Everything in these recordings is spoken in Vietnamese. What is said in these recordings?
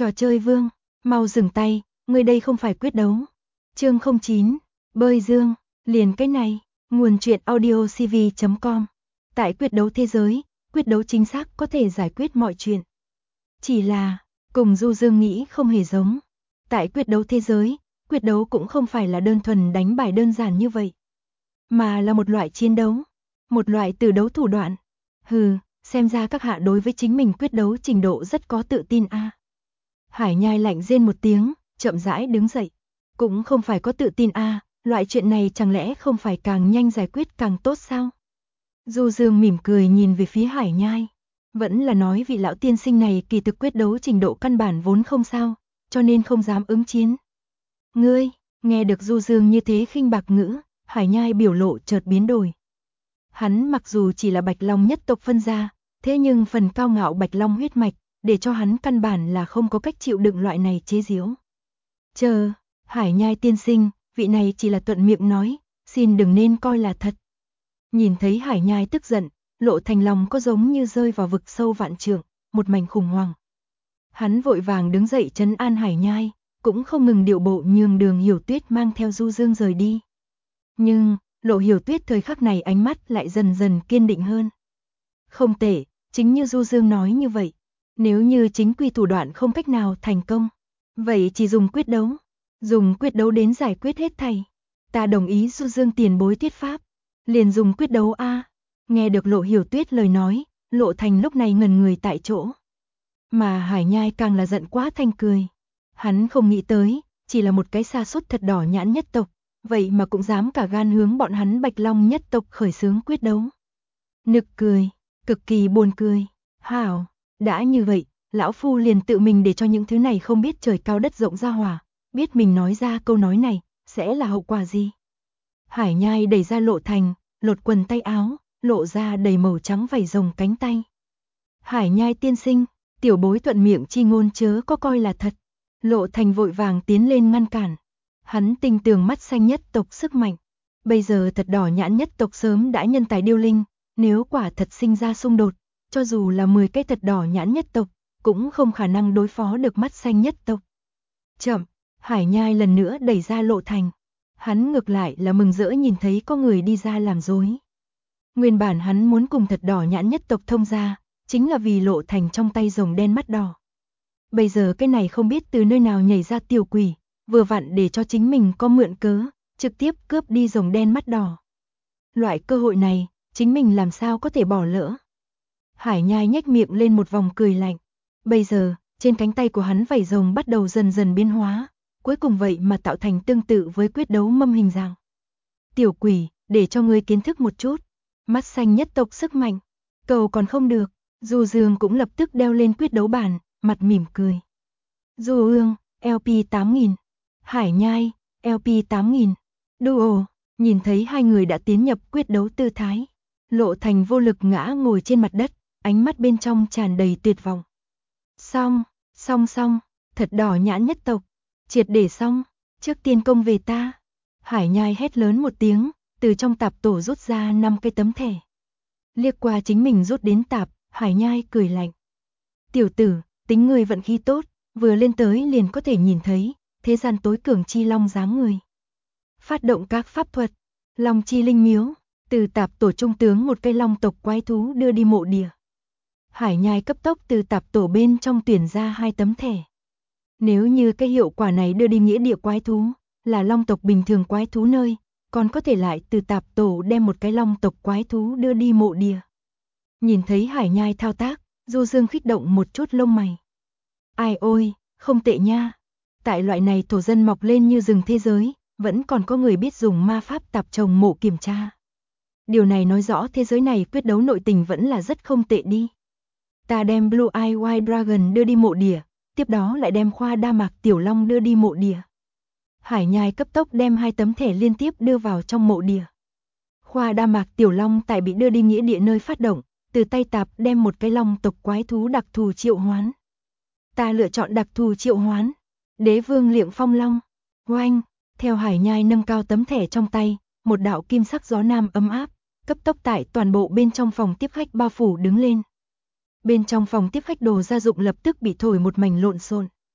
Trò chơi vương, mau dừng tay, ngươi đây không phải quyết đấu. Chương 09, bơi dương, liền cái này, nguồn truyện audio cv.com. Tại quyết đấu thế giới, quyết đấu chính xác có thể giải quyết mọi chuyện. Chỉ là, cùng Du Dương nghĩ không hề giống. Tại quyết đấu thế giới, quyết đấu cũng không phải là đơn thuần đánh bài đơn giản như vậy, mà là một loại chiến đấu, một loại từ đấu thủ đoạn. Hừ, xem ra các hạ đối với chính mình quyết đấu trình độ rất có tự tin a. Hải Nhai lạnh rên một tiếng, chậm rãi đứng dậy. Cũng không phải có tự tin a, loại chuyện này chẳng lẽ không phải càng nhanh giải quyết càng tốt sao? Du Dương mỉm cười nhìn về phía Hải Nhai. Vẫn là nói vị lão tiên sinh này kỳ thực quyết đấu trình độ căn bản vốn không sao, cho nên không dám ứng chiến. Ngươi, nghe được Du Dương như thế khinh bạc ngữ, Hải Nhai biểu lộ chợt biến đổi. Hắn mặc dù chỉ là Bạch Long nhất tộc phân gia, thế nhưng phần cao ngạo Bạch Long huyết mạch, để cho hắn căn bản là không có cách chịu đựng loại này chế giễu. Chờ, Hải Nhai tiên sinh, vị này chỉ là thuận miệng nói, xin đừng nên coi là thật. Nhìn thấy Hải Nhai tức giận, Lộ Thành lòng có giống như rơi vào vực sâu vạn trượng, một mảnh khủng hoảng. Hắn vội vàng đứng dậy trấn an Hải Nhai, cũng không ngừng điệu bộ nhường đường Hiểu Tuyết mang theo Du Dương rời đi. Nhưng, Lộ Hiểu Tuyết thời khắc này ánh mắt lại dần dần kiên định hơn. Không tệ, chính như Du Dương nói như vậy, nếu như chính quy thủ đoạn không cách nào thành công, vậy chỉ dùng quyết đấu đến giải quyết hết thảy. Ta đồng ý Du Dương tiền bối thuyết pháp, liền dùng quyết đấu a. Nghe được Lộ Hiểu Tuyết lời nói, Lộ Thành lúc này ngần người tại chỗ. Mà Hải Nhai càng là giận quá thành cười. Hắn không nghĩ tới, chỉ là một cái sa sút thật đỏ nhãn nhất tộc, vậy mà cũng dám cả gan hướng bọn hắn Bạch Long nhất tộc khởi xướng quyết đấu. Nực cười, cực kỳ buồn cười. Hảo, đã như vậy, lão phu liền tự mình để cho những thứ này không biết trời cao đất rộng ra hỏa, biết mình nói ra câu nói này, sẽ là hậu quả gì. Hải Nhai đẩy ra Lộ Thành, lột quần tay áo, lộ ra đầy màu trắng vảy rồng cánh tay. Hải Nhai tiên sinh, tiểu bối thuận miệng chi ngôn chớ có coi là thật. Lộ Thành vội vàng tiến lên ngăn cản. Hắn tinh tường mắt xanh nhất tộc sức mạnh. Bây giờ thật đỏ nhãn nhất tộc sớm đã nhân tài điêu linh, nếu quả thật sinh ra xung đột, cho dù là 10 cái thật đỏ nhãn nhất tộc, cũng không khả năng đối phó được mắt xanh nhất tộc. Chậm, Hải Nhai lần nữa đẩy ra Lộ Thành. Hắn ngược lại là mừng rỡ nhìn thấy có người đi ra làm dối. Nguyên bản hắn muốn cùng thật đỏ nhãn nhất tộc thông ra, chính là vì Lộ Thành trong tay rồng đen mắt đỏ. Bây giờ cái này không biết từ nơi nào nhảy ra tiểu quỷ, vừa vặn để cho chính mình có mượn cớ, trực tiếp cướp đi rồng đen mắt đỏ. Loại cơ hội này, chính mình làm sao có thể bỏ lỡ. Hải Nhai nhếch miệng lên một vòng cười lạnh. Bây giờ, trên cánh tay của hắn vảy rồng bắt đầu dần dần biến hóa, cuối cùng vậy mà tạo thành tương tự với quyết đấu mâm hình dạng. Tiểu quỷ, để cho ngươi kiến thức một chút. Mắt xanh nhất tộc sức mạnh. Cầu còn không được, Du Dương cũng lập tức đeo lên quyết đấu bàn, mặt mỉm cười. Du Ương, LP 8000. Hải Nhai, LP 8000. Duo, nhìn thấy hai người đã tiến nhập quyết đấu tư thái. Lộ Thành vô lực ngã ngồi trên mặt đất, ánh mắt bên trong tràn đầy tuyệt vọng. Xong, thật đỏ nhãn nhất tộc. Triệt để xong, trước tiên công về ta. Hải Nhai hét lớn một tiếng, từ trong tạp tổ rút ra 5 cái tấm thẻ. Liếc qua chính mình rút đến tạp, Hải Nhai cười lạnh. Tiểu tử, tính người vận khí tốt, vừa lên tới liền có thể nhìn thấy, thế gian tối cường chi long dáng người. Phát động các pháp thuật, long chi linh miếu, từ tạp tổ trung tướng một cây long tộc quái thú đưa đi mộ địa. Hải Nhai cấp tốc từ tạp tổ bên trong tuyển ra 2 tấm thẻ. Nếu như cái hiệu quả này đưa đi nghĩa địa quái thú, là long tộc bình thường quái thú nơi, còn có thể lại từ tạp tổ đem một cái long tộc quái thú đưa đi mộ địa. Nhìn thấy Hải Nhai thao tác, Du Dương khích động một chút lông mày. Ai ôi, không tệ nha. Tại loại này thổ dân mọc lên như rừng thế giới, vẫn còn có người biết dùng ma pháp tạp trồng mộ kiểm tra. Điều này nói rõ thế giới này quyết đấu nội tình vẫn là rất không tệ đi. Ta đem Blue Eye White Dragon đưa đi mộ địa, tiếp đó lại đem Khoa Đa Mạc Tiểu Long đưa đi mộ địa. Hải Nhai cấp tốc đem 2 tấm thẻ liên tiếp đưa vào trong mộ địa. Khoa Đa Mạc Tiểu Long tại bị đưa đi nghĩa địa nơi phát động, từ tay tạp đem một cái long tộc quái thú đặc thù triệu hoán. Ta lựa chọn đặc thù triệu hoán. Đế Vương Liệng Phong Long. Oanh, theo Hải Nhai nâng cao tấm thẻ trong tay, một đạo kim sắc gió nam ấm áp, cấp tốc tại toàn bộ bên trong phòng tiếp khách bao phủ đứng lên. Bên trong phòng tiếp khách đồ gia dụng lập tức bị thổi một mảnh lộn xộn.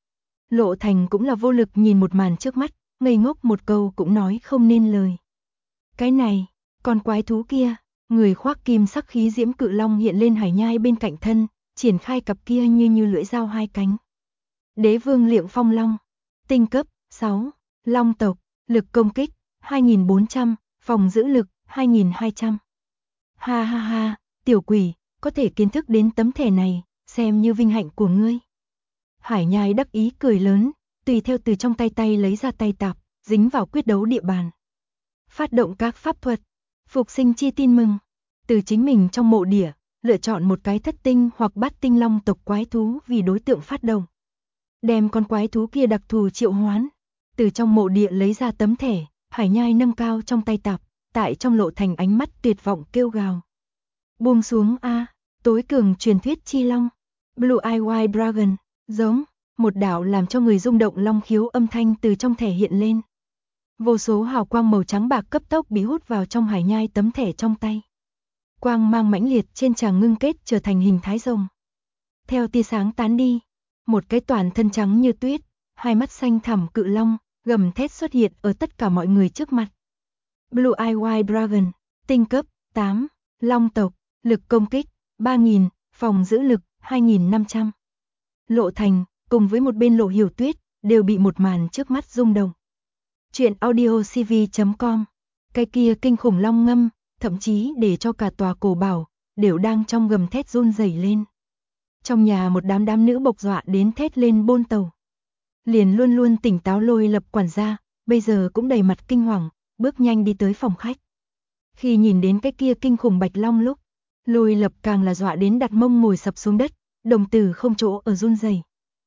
Lộ Thành cũng là vô lực nhìn một màn trước mắt, ngây ngốc một câu cũng nói không nên lời. Cái này, con quái thú kia, người khoác kim sắc khí diễm cự long hiện lên Hải Nhai bên cạnh thân, triển khai cặp kia như lưỡi dao hai cánh. Đế vương Liệng Phong Long, tinh cấp 6, long tộc, lực công kích 2400, phòng giữ lực 2200. Ha ha ha, tiểu quỷ, có thể kiến thức đến tấm thẻ này, xem như vinh hạnh của ngươi. Hải Nhai đắc ý cười lớn, tùy theo từ trong tay lấy ra tay tạp, dính vào quyết đấu địa bàn. Phát động các pháp thuật, phục sinh chi tin mừng, từ chính mình trong mộ địa, lựa chọn một cái thất tinh hoặc bát tinh long tộc quái thú vì đối tượng phát động. Đem con quái thú kia đặc thù triệu hoán, từ trong mộ địa lấy ra tấm thẻ, Hải Nhai nâng cao trong tay tạp, tại trong Lộ Thành ánh mắt tuyệt vọng kêu gào. Buông xuống a, tối cường truyền thuyết chi long, Blue Eye White Dragon, giống, một đạo làm cho người rung động long khiếu âm thanh từ trong thẻ hiện lên. Vô số hào quang màu trắng bạc cấp tốc bị hút vào trong Hải Nhai tấm thẻ trong tay. Quang mang mãnh liệt trên tràng ngưng kết trở thành hình thái rồng. Theo tia sáng tán đi, một cái toàn thân trắng như tuyết, hai mắt xanh thẳm cự long, gầm thét xuất hiện ở tất cả mọi người trước mặt. Blue Eye White Dragon, tinh cấp 8, long tộc, lực công kích 3000, phòng giữ lực 2500. Lộ Thành cùng với một bên Lộ Hiểu Tuyết đều bị một màn trước mắt rung động. Truyện audiocv.com. Cái kia kinh khủng long ngâm, thậm chí để cho cả tòa cổ bảo đều đang trong gầm thét run rẩy lên. Trong nhà một đám nữ bộc dọa đến thét lên bôn tàu. Liền luôn luôn tỉnh táo Lôi Lập quản gia, bây giờ cũng đầy mặt kinh hoàng, bước nhanh đi tới phòng khách. Khi nhìn đến cái kia kinh khủng bạch long lúc, Lôi Lập càng là dọa đến đặt mông ngồi sập xuống đất, đồng tử không chỗ ở run rẩy.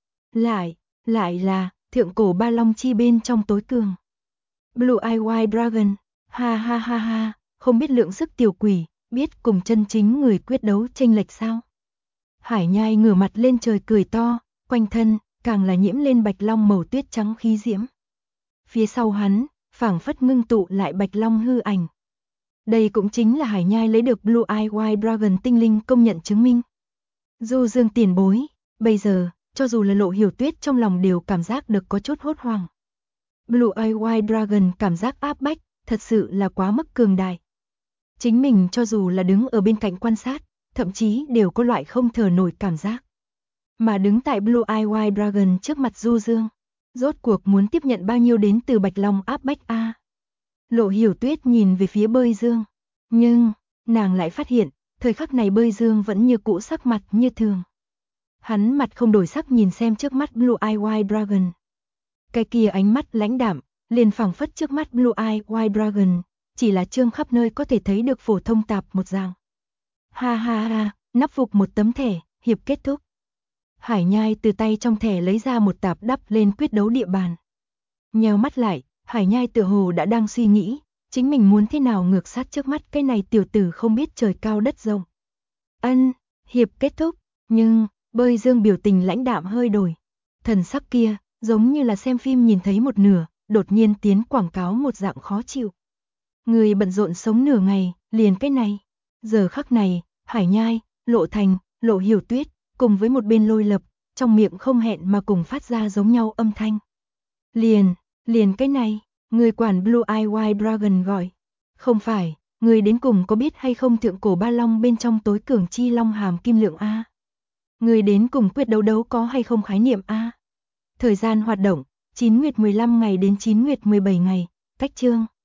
Lại là thượng cổ ba long chi bên trong tối cường. Blue Eye White Dragon, ha ha ha ha, không biết lượng sức tiểu quỷ, biết cùng chân chính người quyết đấu chênh lệch sao? Hải Nhai ngửa mặt lên trời cười to, quanh thân càng là nhiễm lên bạch long màu tuyết trắng khí diễm. Phía sau hắn, phảng phất ngưng tụ lại bạch long hư ảnh. Đây cũng chính là Hải Nhai lấy được Blue Eye White Dragon tinh linh công nhận chứng minh. Du Dương tiền bối, bây giờ, cho dù là Lộ Hiểu Tuyết trong lòng đều cảm giác được có chút hốt hoảng. Blue Eye White Dragon cảm giác áp bách, thật sự là quá mức cường đại. Chính mình cho dù là đứng ở bên cạnh quan sát, thậm chí đều có loại không thở nổi cảm giác. Mà đứng tại Blue Eye White Dragon trước mặt Du Dương, rốt cuộc muốn tiếp nhận bao nhiêu đến từ Bạch Long áp bách a? Lộ Hiểu Tuyết nhìn về phía Bơi Dương, nhưng nàng lại phát hiện, thời khắc này Bơi Dương vẫn như cũ sắc mặt như thường. Hắn mặt không đổi sắc nhìn xem trước mắt Blue Eye White Dragon. Cái kia ánh mắt lãnh đạm, liền phảng phất trước mắt Blue Eye White Dragon, chỉ là trương khắp nơi có thể thấy được phổ thông tạp một dạng. Ha ha ha, nắp phục một tấm thẻ, hiệp kết thúc. Hải Nhai từ tay trong thẻ lấy ra một tạp đắp lên quyết đấu địa bàn. Nheo mắt lại, Hải Nhai tựa hồ đã đang suy nghĩ, chính mình muốn thế nào ngược sát trước mắt cái này tiểu tử không biết trời cao đất rộng. Hiệp kết thúc, nhưng Bơi Dương biểu tình lãnh đạm hơi đổi. Thần sắc kia, giống như là xem phim nhìn thấy một nửa, đột nhiên tiến quảng cáo một dạng khó chịu. Người bận rộn sống nửa ngày, liền cái này. Giờ khắc này, Hải Nhai, Lộ Thành, Lộ Hiểu Tuyết, cùng với một bên Lôi Lập, trong miệng không hẹn mà cùng phát ra giống nhau âm thanh. Liền cái này, người quản Blue Eye White Dragon gọi. Không phải, người đến cùng có biết hay không thượng cổ ba long bên trong tối cường chi long hàm kim lượng a? Người đến cùng quyết đấu có hay không khái niệm a? Thời gian hoạt động, 9 nguyệt 15 ngày đến 9 nguyệt 17 ngày, cách chương.